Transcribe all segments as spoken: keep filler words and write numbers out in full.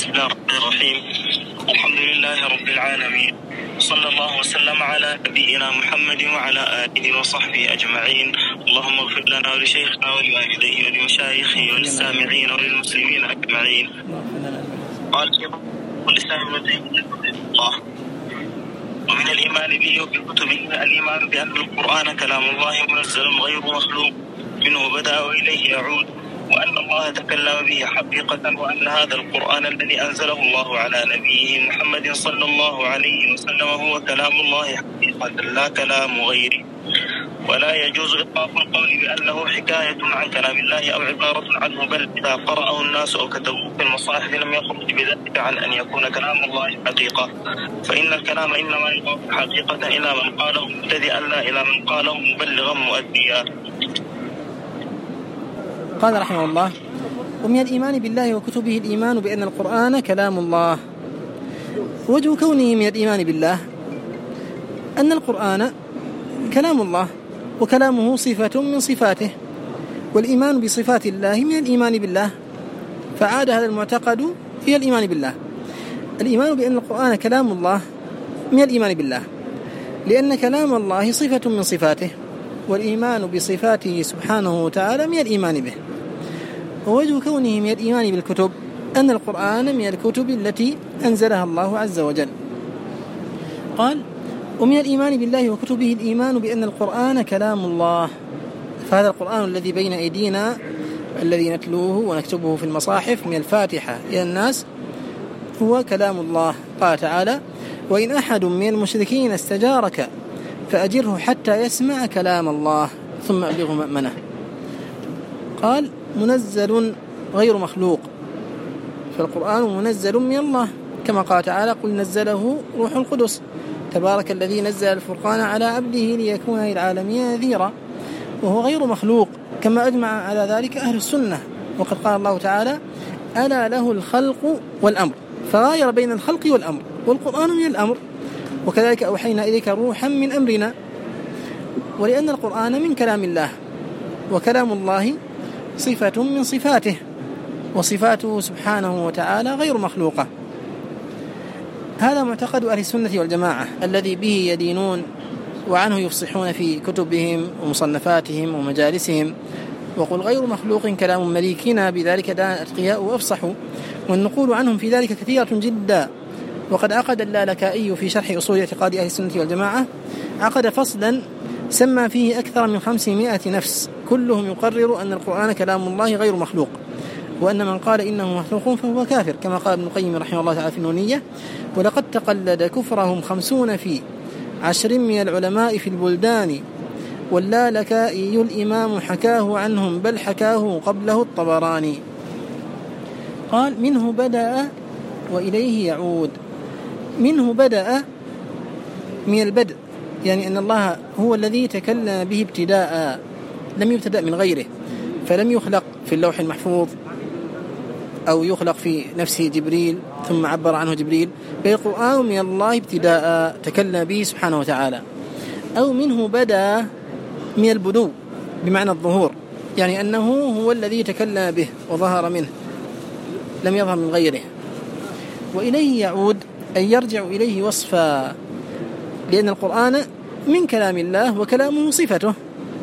بسم الله الرحمن الرحيم. الحمد لله رب العالمين، صلى الله وسلم على نبينا محمد وعلى آله وصحبه أجمعين. اللهم اغفر لنا ولشيخنا ولوالديه ولمشايخه وللسامعين وللمسلمين أجمعين. قال شيخ الإسلام ابن تيمية الله: ومن الإيمان به وبكتبه الإيمان بأن القرآن كلام الله منزل غير مخلوق، منه بدأ وإليه يعود، وأن الله تكلم به حقيقة، وأن هذا القرآن الذي أنزله الله على نبيه محمد صلى الله عليه وسلم هو كلام الله حقيقة لا كلام غيره. ولا يجوز إطلاق القول بأنه حكاية عن كلام الله أو عبارة عنه، بل إذا قرأه الناس أو كتبوه في المصاحف لم يخرج بذلك عن أن يكون كلام الله حقيقة، فإن الكلام إنما يقال حقيقة إلى من قاله مبتدئا لا إلى من قاله مبلغا مؤديا. قال رحمه الله: ومن الإيمان بالله وكتبه الإيمان بأن القرآن كلام الله. وجه كونه من الإيمان بالله أن القرآن كلام الله، وكلامه صفة من صفاته، والإيمان بصفات الله من الإيمان بالله، فعاد هذا المعتقد إلى الإيمان بالله. الإيمان بأن القرآن كلام الله من الإيمان بالله، لأن كلام الله صفة من صفاته، والإيمان بصفاته سبحانه وتعالى من الإيمان به. ووجه كونه من الإيمان بالكتب أن القرآن من الكتب التي أنزلها الله عز وجل. قال: ومن الإيمان بالله وكتبه الإيمان بأن القرآن كلام الله، فهذا القرآن الذي بين أيدينا الذي نتلوه ونكتبه في المصاحف من الفاتحة إلى الناس هو كلام الله. قال تعالى: وإن أحد من المشركين استجارك فأجره حتى يسمع كلام الله ثم أبلغه مأمنه. قال: منزل غير مخلوق، فالقرآن منزل من الله، كما قال تعالى: قل نزله روح القدس تبارك الذي نزل الفرقان على عبده ليكون للعالمين نذيرا. وهو غير مخلوق، كما أجمع على ذلك أهل السنة، وقد قال الله تعالى: ألا له الخلق والأمر، فغاير بين الخلق والأمر، والقرآن من الأمر. وكذلك أوحينا إليك روحا من أمرنا. ولأن القرآن من كلام الله، وكلام الله صفة من صفاته، وصفاته سبحانه وتعالى غير مخلوقة. هذا معتقد أهل السنة والجماعة الذي به يدينون وعنه يفصحون في كتبهم ومصنفاتهم ومجالسهم. وقل غير مخلوق كلام مليكنا، بذلك دان الأتقياء وأفصحوا، والنقول عنهم في ذلك كثيرة جدا. وقد عقد اللالكائي في شرح أصول اعتقاد أهل السنة والجماعة عقد فصلا سمى فيه أكثر من خمسمائة نفس، كلهم يقرر أن القرآن كلام الله غير مخلوق، وأن من قال إنه مخلوق فهو كافر، كما قال ابن القيم رحمه الله تعالى في النونية: ولقد تقلد كفرهم خمسون في عشر من العلماء في البلدان، واللالكائي الإمام حكاه عنهم، بل حكاه قبله الطبراني. قال: منه بدأ وإليه يعود. منه بدأ من البدء، يعني أن الله هو الذي تكلم به ابتداء، لم يبتدأ من غيره، فلم يخلق في اللوح المحفوظ أو يخلق في نفسه جبريل ثم عبر عنه جبريل، بل القرآن من الله ابتداء تكلم به سبحانه وتعالى. أو منه بدأ من البدو بمعنى الظهور، يعني أنه هو الذي تكلم به وظهر منه، لم يظهر من غيره. وإليه يعود، أي يرجع إليه وصفا، لأن القرآن من كلام الله وكلامه صفته.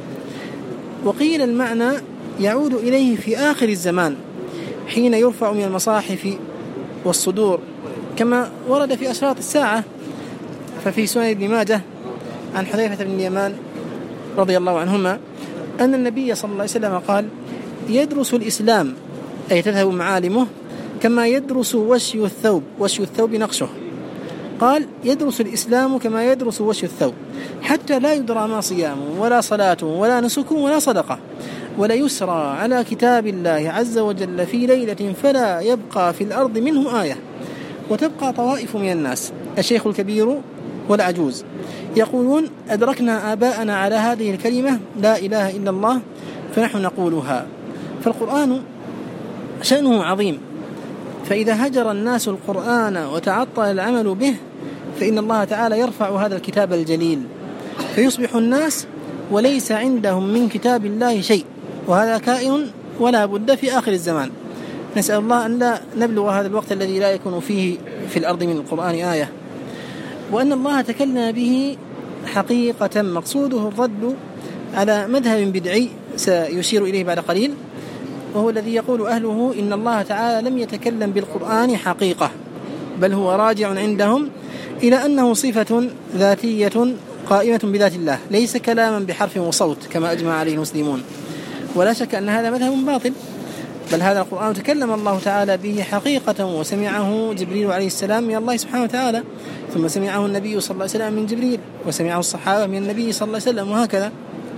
وقيل المعنى يعود إليه في آخر الزمان حين يرفع من المصاحف والصدور، كما ورد في أشراط الساعة. ففي سنن ابن ماجه عن حذيفة بن اليمان رضي الله عنهما أن النبي صلى الله عليه وسلم قال: يدرس الإسلام، أي تذهب معالمه، كما يدرس وشي الثوب، وشي الثوب نقشه. قال: يدرس الإسلام كما يدرس وشي الثوب، حتى لا يدرى ما صيام ولا صلاة ولا نسك ولا صدقة، ولا يسرى على كتاب الله عز وجل في ليلة فلا يبقى في الأرض منه آية. وتبقى طوائف من الناس، الشيخ الكبير والعجوز، يقولون: أدركنا آباءنا على هذه الكلمة لا إله إلا الله، فنحن نقولها. فالقرآن شأنه عظيم، فإذا هجر الناس القرآن وتعطل العمل به فإن الله تعالى يرفع هذا الكتاب الجليل، فيصبح الناس وليس عندهم من كتاب الله شيء، وهذا كائن ولا بد في آخر الزمان. نسأل الله أن لا نبلغ هذا الوقت الذي لا يكون فيه في الأرض من القرآن آية، وأن الله تكلم به حقيقة مقصوده الرد على مذهب بدعي سيشير إليه بعد قليل، وهو الذي يقول أهله إن الله تعالى لم يتكلم بالقرآن حقيقة، بل هو راجع عندهم إلى أنه صفة ذاتية قائمة بذات الله، ليس كلاما بحرف وصوت كما أجمع عليه المسلمون. ولا شك أن هذا مذهب باطل، بل هذا القرآن تكلم الله تعالى به حقيقة، وسمعه جبريل عليه السلام من الله سبحانه وتعالى، ثم سمعه النبي صلى الله عليه وسلم من جبريل، وسمعه الصحابة من النبي صلى الله عليه وسلم، وهكذا.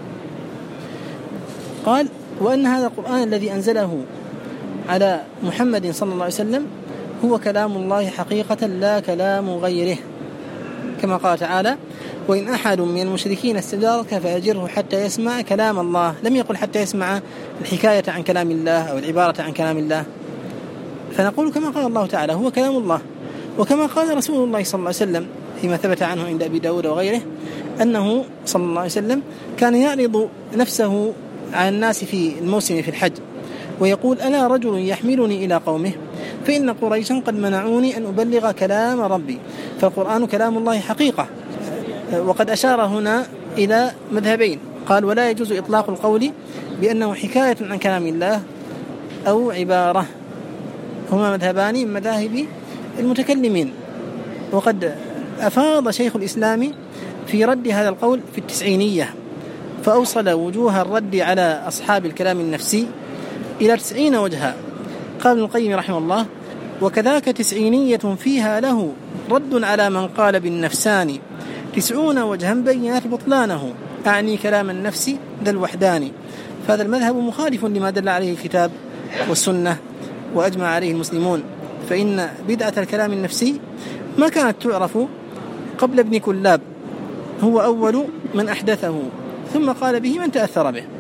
قال: وأن هذا القرآن الذي أنزله على محمد صلى الله عليه وسلم هو كلام الله حقيقة لا كلام غيره، كما قال تعالى: وإن أحد من المشركين استجارك فأجره حتى يسمع كلام الله. لم يقل حتى يسمع الحكاية عن كلام الله أو العبارة عن كلام الله. فنقول كما قال الله تعالى هو كلام الله، وكما قال رسول الله صلى الله عليه وسلم فيما ثبت عنه عند أبي داود وغيره أنه صلى الله عليه وسلم كان يعرض نفسه على الناس في الموسم في الحج ويقول: أنا رجل يحملني إلى قومه فإن قريشا قد منعوني أن أبلغ كلام ربي. فالقرآن كلام الله حقيقة. وقد أشار هنا إلى مذهبين، قال: ولا يجوز إطلاق القول بأنه حكاية عن كلام الله أو عبارة، هما مذهبان من مذاهب المتكلمين. وقد أفاض شيخ الإسلام في رد هذا القول في التسعينية، فأوصل وجوه الرد على أصحاب الكلام النفسي إلى تسعين وجها. قال ابن القيم رحمه الله: وكذاك تسعينية فيها له رد على من قال بالنفسان، تسعون وجها بينات بطلانه، أعني كلام النفس ذا الوحداني. فهذا المذهب مخالف لما دل عليه الكتاب والسنة وأجمع عليه المسلمون، فإن بدعة الكلام النفسي ما كانت تعرف قبل ابن كلاب، هو أول من أحدثه، ثم قال به من تأثر به.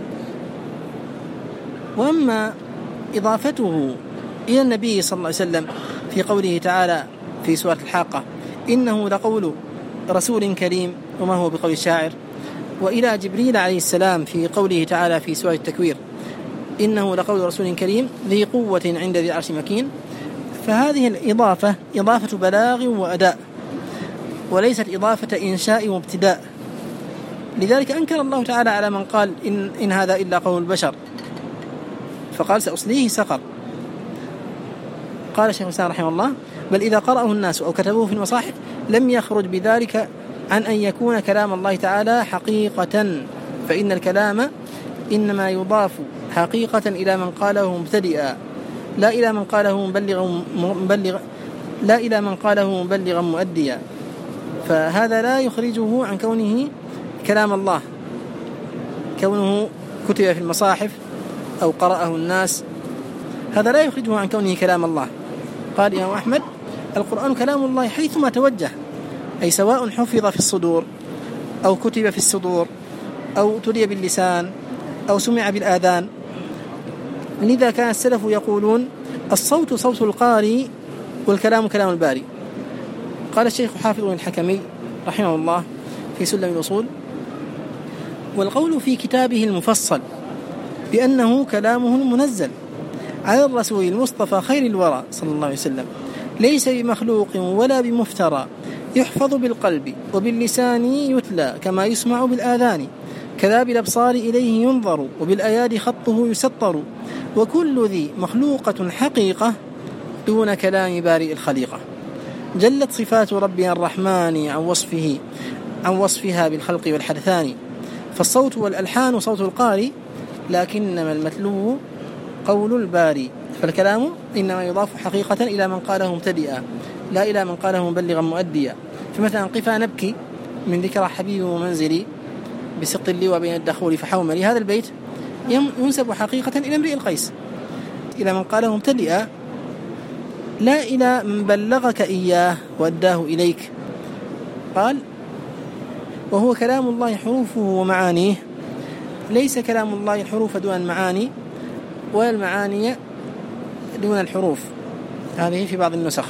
وأما إضافته إلى النبي صلى الله عليه وسلم في قوله تعالى في سورة الحاقة: إنه لقول رسول كريم وما هو بقول الشاعر، وإلى جبريل عليه السلام في قوله تعالى في سورة التكوير: إنه لقول رسول كريم ذي قوة عند ذي العرش مكين، فهذه الإضافة إضافة بلاغ وأداء، وليست إضافة إنشاء وابتداء. لذلك أنكر الله تعالى على من قال إن, إن هذا إلا قول البشر، فقال: سأصليه سقر. قال الشيخ الإسلام رحمه الله: بل إذا قرأه الناس أو كتبوه في المصاحف لم يخرج بذلك عن أن يكون كلام الله تعالى حقيقة، فإن الكلام إنما يضاف حقيقة إلى من قاله مبتدئا، لا إلى من قاله مبلغا مبلغ لا إلى من قاله مبلغا مؤديا. فهذا لا يخرجه عن كونه كلام الله، كونه كتب في المصاحف أو قرأه الناس، هذا لا يخرجه عن كونه كلام الله. قال الإمام أحمد: القرآن كلام الله حيثما توجه، أي سواء حفظ في الصدور أو كتب في الصدور أو تلي باللسان أو سمع بالآذان. لذا كان السلف يقولون: الصوت صوت القارئ والكلام كلام الباري. قال الشيخ حافظ الحكمي رحمه الله في سلم الأصول: والقول في كتابه المفصل بأنه كلامه المنزل على الرسول المصطفى خير الورى صلى الله عليه وسلم ليس بمخلوق ولا بمفترى، يحفظ بالقلب وباللسان يتلى كما يسمع بالآذان، كذا بالأبصار إليه ينظر وبالأيادي خطه يسطر، وكل ذي مخلوقة حقيقة دون كلام بارئ الخليقة. جلت صفات ربنا الرحمن عن وصفه عن وصفها بالخلق والحدثان، فالصوت والألحان صوت القارئ لكنما المتلو قول الباري، فالكلام إنما يضاف حقيقة إلى من قاله مبتدئا لا إلى من قاله مبلغا مؤديا. فمثلا: قفا نبكي من ذكرى حبيبي ومنزلي بسق اللواء بين الدخول فحوملي، هذا البيت ينسب حقيقة إلى امرئ القيس، إلى من قاله مبتدئا لا إلى من بلغك إياه وأداه إليك. قال: وهو كلام الله حروفه ومعانيه، ليس كلام الله الحروف دون المعاني ولا المعاني دون الحروف، هذه في بعض النسخ.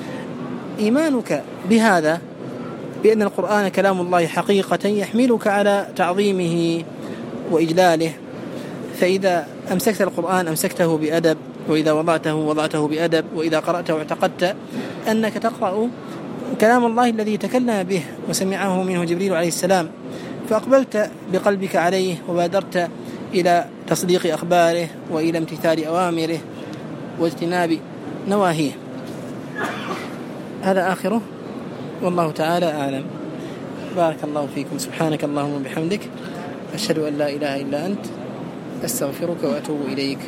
إيمانك بهذا بأن القرآن كلام الله حقيقة يحملك على تعظيمه وإجلاله، فإذا أمسكت القرآن أمسكته بأدب وإذا وضعته وضعته بأدب، وإذا قرأته اعتقدت أنك تقرأ كلام الله الذي تكلم به وسمعه منه جبريل عليه السلام، فأقبلت بقلبك عليه وبادرت إلى تصديق أخباره وإلى امتثال أوامره واجتناب نواهيه. هذا آخره، والله تعالى أعلم. بارك الله فيكم. سبحانك اللهم وبحمدك، أشهد أن لا إله إلا أنت، أستغفرك وأتوب إليك.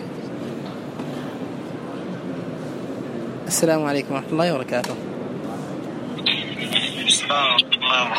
السلام عليكم ورحمة الله وبركاته.